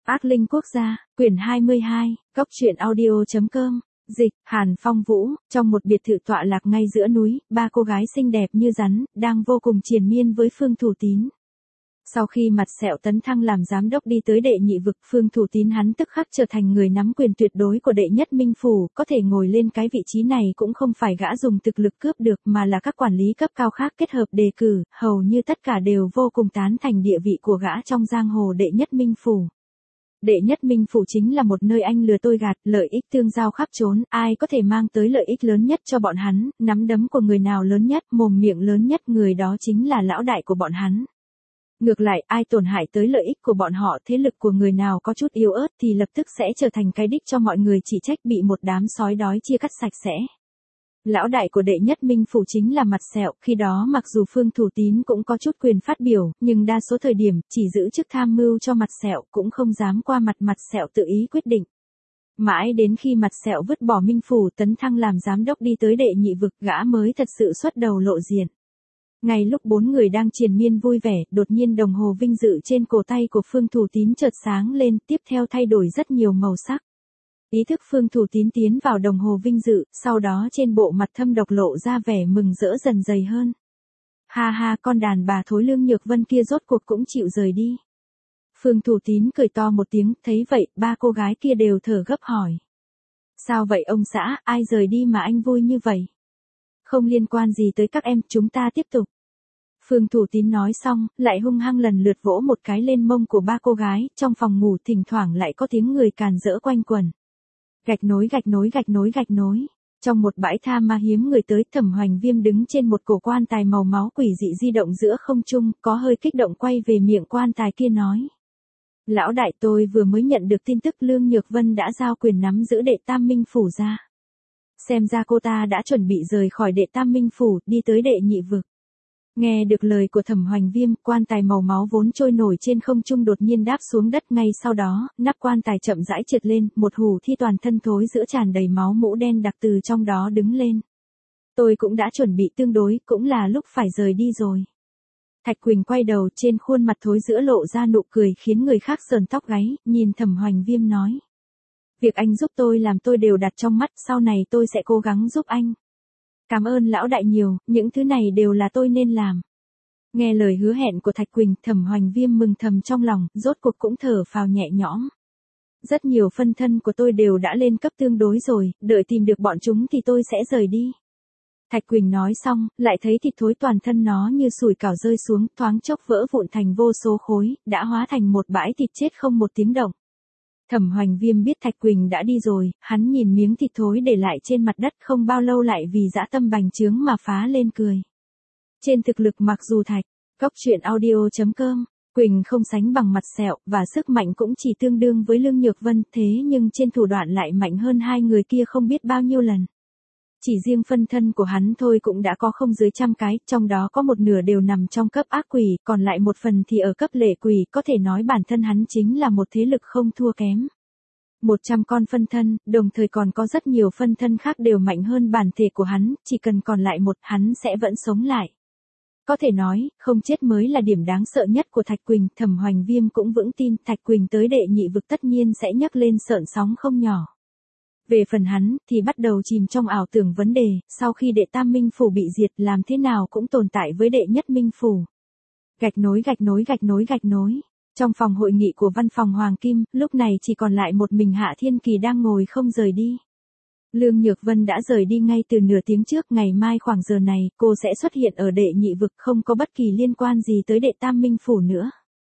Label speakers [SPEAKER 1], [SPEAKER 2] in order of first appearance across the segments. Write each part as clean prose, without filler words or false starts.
[SPEAKER 1] Ác Linh Quốc gia, quyển 22, Cốc truyện audio.com, dịch, Hàn Phong Vũ, trong một biệt thự tọa lạc ngay giữa núi, ba cô gái xinh đẹp như rắn, đang vô cùng triền miên với Phương Thủ Tín. Sau khi Mặt Sẹo tấn thăng làm giám đốc đi tới đệ nhị vực, Phương Thủ Tín hắn tức khắc trở thành người nắm quyền tuyệt đối của đệ nhất minh phủ, có thể ngồi lên cái vị trí này cũng không phải gã dùng thực lực cướp được mà là các quản lý cấp cao khác kết hợp đề cử, hầu như tất cả đều vô cùng tán thành địa vị của gã trong giang hồ đệ nhất minh phủ. Đệ nhất minh phủ chính là một nơi anh lừa tôi gạt, lợi ích tương giao khắp trốn, ai có thể mang tới lợi ích lớn nhất cho bọn hắn, nắm đấm của người nào lớn nhất, mồm miệng lớn nhất, người đó chính là lão đại của bọn hắn. Ngược lại, ai tổn hại tới lợi ích của bọn họ, thế lực của người nào có chút yếu ớt thì lập tức sẽ trở thành cái đích cho mọi người chỉ trách, bị một đám sói đói chia cắt sạch sẽ. Lão đại của đệ nhất minh phủ chính là Mặt Sẹo, khi đó mặc dù Phương Thủ Tín cũng có chút quyền phát biểu, nhưng đa số thời điểm, chỉ giữ chức tham mưu cho Mặt Sẹo, cũng không dám qua mặt Mặt Sẹo tự ý quyết định. Mãi đến khi Mặt Sẹo vứt bỏ minh phủ tấn thăng làm giám đốc đi tới đệ nhị vực, gã mới thật sự xuất đầu lộ diện. Ngay lúc bốn người đang triền miên vui vẻ, đột nhiên đồng hồ vinh dự trên cổ tay của Phương Thủ Tín chợt sáng lên, tiếp theo thay đổi rất nhiều màu sắc. Ý thức Phương Thủ Tín tiến vào đồng hồ vinh dự, sau đó trên bộ mặt thâm độc lộ ra vẻ mừng rỡ dần dày hơn. Ha ha, con đàn bà thối Lương Nhược Vân kia rốt cuộc cũng chịu rời đi. Phương Thủ Tín cười to một tiếng, thấy vậy, ba cô gái kia đều thở gấp hỏi. Sao vậy ông xã, ai rời đi mà anh vui như vậy? Không liên quan gì tới các em, chúng ta tiếp tục. Phương Thủ Tín nói xong, lại hung hăng lần lượt vỗ một cái lên mông của ba cô gái, trong phòng ngủ thỉnh thoảng lại có tiếng người càn rỡ quanh quẩn. Gạch nối gạch nối gạch nối gạch nối. Trong một bãi tha ma hiếm người tới, Thẩm Hoành Viêm đứng trên một cổ quan tài màu máu quỷ dị di động giữa không trung, có hơi kích động quay về miệng quan tài kia nói. Lão đại, tôi vừa mới nhận được tin tức Lương Nhược Vân đã giao quyền nắm giữ đệ tam minh phủ ra. Xem ra cô ta đã chuẩn bị rời khỏi đệ tam minh phủ, đi tới đệ nhị vực. Nghe được lời của Thẩm Hoành Viêm, quan tài màu máu vốn trôi nổi trên không trung đột nhiên đáp xuống đất, ngay sau đó, nắp quan tài chậm rãi trượt lên, một hủ thi toàn thân thối giữa tràn đầy máu mũ đen đặc từ trong đó đứng lên. Tôi cũng đã chuẩn bị tương đối, cũng là lúc phải rời đi rồi. Thạch Quỳnh quay đầu, trên khuôn mặt thối giữa lộ ra nụ cười khiến người khác sờn tóc gáy, nhìn Thẩm Hoành Viêm nói. Việc anh giúp tôi làm tôi đều đặt trong mắt, sau này tôi sẽ cố gắng giúp anh. Cảm ơn lão đại nhiều, những thứ này đều là tôi nên làm. Nghe lời hứa hẹn của Thạch Quỳnh, Thẩm Hoành Viêm mừng thầm trong lòng, rốt cuộc cũng thở phào nhẹ nhõm. Rất nhiều phân thân của tôi đều đã lên cấp tương đối rồi, đợi tìm được bọn chúng thì tôi sẽ rời đi. Thạch Quỳnh nói xong, lại thấy thịt thối toàn thân nó như sủi cảo rơi xuống, thoáng chốc vỡ vụn thành vô số khối, đã hóa thành một bãi thịt chết không một tiếng động. Thẩm Hoành Viêm biết Thạch Quỳnh đã đi rồi, hắn nhìn miếng thịt thối để lại trên mặt đất, không bao lâu lại vì dã tâm bành trướng mà phá lên cười. Trên thực lực mặc dù Thạch, Cốc truyện audio.com, Quỳnh không sánh bằng Mặt Sẹo, và sức mạnh cũng chỉ tương đương với Lương Nhược Vân, thế nhưng trên thủ đoạn lại mạnh hơn hai người kia không biết bao nhiêu lần. Chỉ riêng phân thân của hắn thôi cũng đã có không dưới 100 cái, trong đó có một nửa đều nằm trong cấp ác quỷ, còn lại một phần thì ở cấp lệ quỷ, có thể nói bản thân hắn chính là một thế lực không thua kém. 100 con phân thân, đồng thời còn có rất nhiều phân thân khác đều mạnh hơn bản thể của hắn, chỉ cần còn lại một, hắn sẽ vẫn sống lại. Có thể nói, không chết mới là điểm đáng sợ nhất của Thạch Quỳnh, Thẩm Hoành Viêm cũng vững tin Thạch Quỳnh tới đệ nhị vực tất nhiên sẽ nhấc lên sợn sóng không nhỏ. Về phần hắn, thì bắt đầu chìm trong ảo tưởng vấn đề, sau khi đệ tam minh phủ bị diệt làm thế nào cũng tồn tại với đệ nhất minh phủ. Gạch nối gạch nối gạch nối gạch nối. Trong phòng hội nghị của văn phòng Hoàng Kim, lúc này chỉ còn lại một mình Hạ Thiên Kỳ đang ngồi không rời đi. Lương Nhược Vân đã rời đi ngay từ nửa tiếng trước, ngày mai khoảng giờ này, cô sẽ xuất hiện ở đệ nhị vực, không có bất kỳ liên quan gì tới đệ tam minh phủ nữa.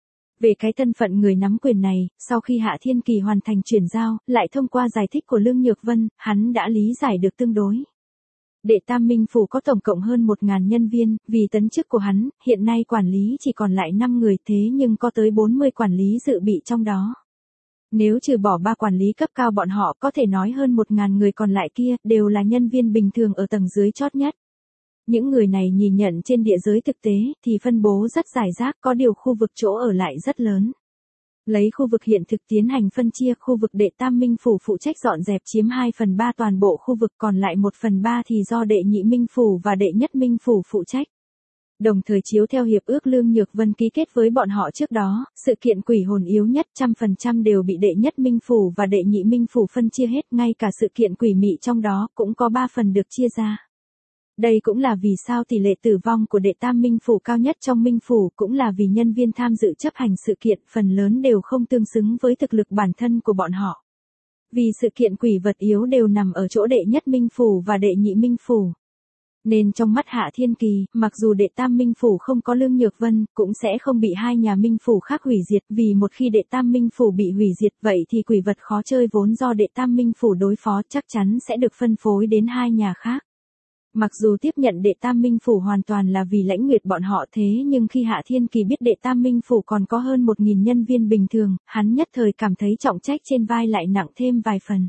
[SPEAKER 1] Về cái thân phận người nắm quyền này, sau khi Hạ Thiên Kỳ hoàn thành chuyển giao, lại thông qua giải thích của Lương Nhược Vân, hắn đã lý giải được tương đối. Đệ tam minh phủ có tổng cộng hơn 1.000 nhân viên, vì tấn chức của hắn, hiện nay quản lý chỉ còn lại 5 người, thế nhưng có tới 40 quản lý dự bị trong đó. Nếu trừ bỏ 3 quản lý cấp cao bọn họ, có thể nói hơn 1.000 người còn lại kia, đều là nhân viên bình thường ở tầng dưới chót nhất. Những người này nhìn nhận trên địa giới thực tế, thì phân bố rất rải rác, có điều khu vực chỗ ở lại rất lớn. Lấy khu vực hiện thực tiến hành phân chia, khu vực đệ tam minh phủ phụ trách dọn dẹp chiếm 2/3 toàn bộ khu vực, còn lại 1/3 thì do đệ nhị minh phủ và đệ nhất minh phủ phụ trách. Đồng thời chiếu theo hiệp ước Lương Nhược Vân ký kết với bọn họ trước đó, sự kiện quỷ hồn yếu nhất 100% đều bị đệ nhất minh phủ và đệ nhị minh phủ phân chia hết, ngay cả sự kiện quỷ mị trong đó cũng có 3 phần được chia ra. Đây cũng là vì sao tỷ lệ tử vong của đệ tam minh phủ cao nhất trong minh phủ, cũng là vì nhân viên tham dự chấp hành sự kiện phần lớn đều không tương xứng với thực lực bản thân của bọn họ. Vì sự kiện quỷ vật yếu đều nằm ở chỗ đệ nhất minh phủ và đệ nhị minh phủ. Nên trong mắt Hạ Thiên Kỳ, mặc dù đệ tam minh phủ không có Lương Nhược Vân, cũng sẽ không bị hai nhà minh phủ khác hủy diệt, vì một khi đệ tam minh phủ bị hủy diệt vậy thì quỷ vật khó chơi vốn do đệ tam minh phủ đối phó chắc chắn sẽ được phân phối đến hai nhà khác. Mặc dù tiếp nhận đệ tam minh phủ hoàn toàn là vì Lãnh Nguyệt bọn họ, thế nhưng khi Hạ Thiên Kỳ biết đệ tam minh phủ còn có hơn 1.000 nhân viên bình thường, hắn nhất thời cảm thấy trọng trách trên vai lại nặng thêm vài phần.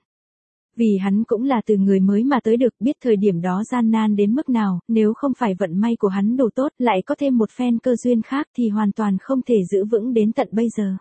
[SPEAKER 1] Vì hắn cũng là từ người mới mà tới được, biết thời điểm đó gian nan đến mức nào, nếu không phải vận may của hắn đủ tốt, lại có thêm một phen cơ duyên khác thì hoàn toàn không thể giữ vững đến tận bây giờ.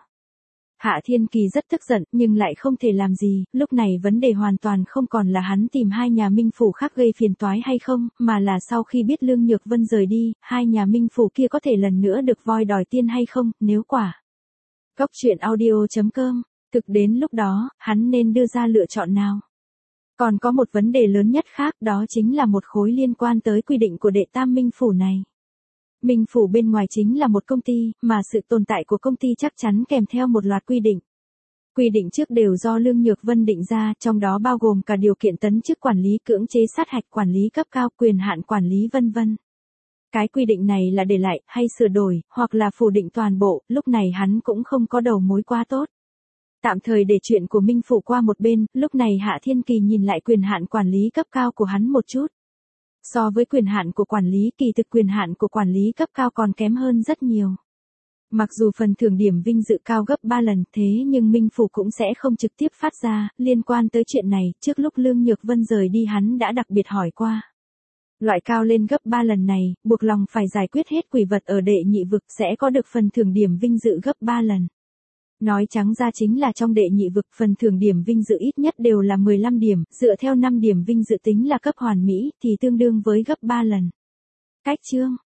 [SPEAKER 1] Hạ Thiên Kỳ rất tức giận, nhưng lại không thể làm gì, lúc này vấn đề hoàn toàn không còn là hắn tìm hai nhà minh phủ khác gây phiền toái hay không, mà là sau khi biết Lương Nhược Vân rời đi, hai nhà minh phủ kia có thể lần nữa được voi đòi tiên hay không, nếu quả. Góc truyện audio.com, thực đến lúc đó, hắn nên đưa ra lựa chọn nào? Còn có một vấn đề lớn nhất khác, đó chính là một khối liên quan tới quy định của đệ tam minh phủ này. Minh phủ bên ngoài chính là một công ty, mà sự tồn tại của công ty chắc chắn kèm theo một loạt quy định. Quy định trước đều do Lương Nhược Vân định ra, trong đó bao gồm cả điều kiện tấn chức quản lý, cưỡng chế sát hạch quản lý cấp cao, quyền hạn quản lý vân vân. Cái quy định này là để lại, hay sửa đổi, hoặc là phủ định toàn bộ, lúc này hắn cũng không có đầu mối quá tốt. Tạm thời để chuyện của Minh phủ qua một bên, lúc này Hạ Thiên Kỳ nhìn lại quyền hạn quản lý cấp cao của hắn một chút. So với quyền hạn của quản lý, kỳ thực quyền hạn của quản lý cấp cao còn kém hơn rất nhiều. Mặc dù phần thưởng điểm vinh dự cao gấp 3 lần, thế nhưng Minh phủ cũng sẽ không trực tiếp phát ra. Liên quan tới chuyện này, trước lúc Lương Nhược Vân rời đi hắn đã đặc biệt hỏi qua. Loại cao lên gấp 3 lần này, buộc lòng phải giải quyết hết quỷ vật ở đệ nhị vực sẽ có được phần thưởng điểm vinh dự gấp 3 lần. Nói trắng ra chính là trong đệ nhị vực phần thưởng điểm vinh dự ít nhất đều là 15 điểm, dựa theo 5 điểm vinh dự tính là cấp hoàn mỹ thì tương đương với gấp 3 lần. Cách chương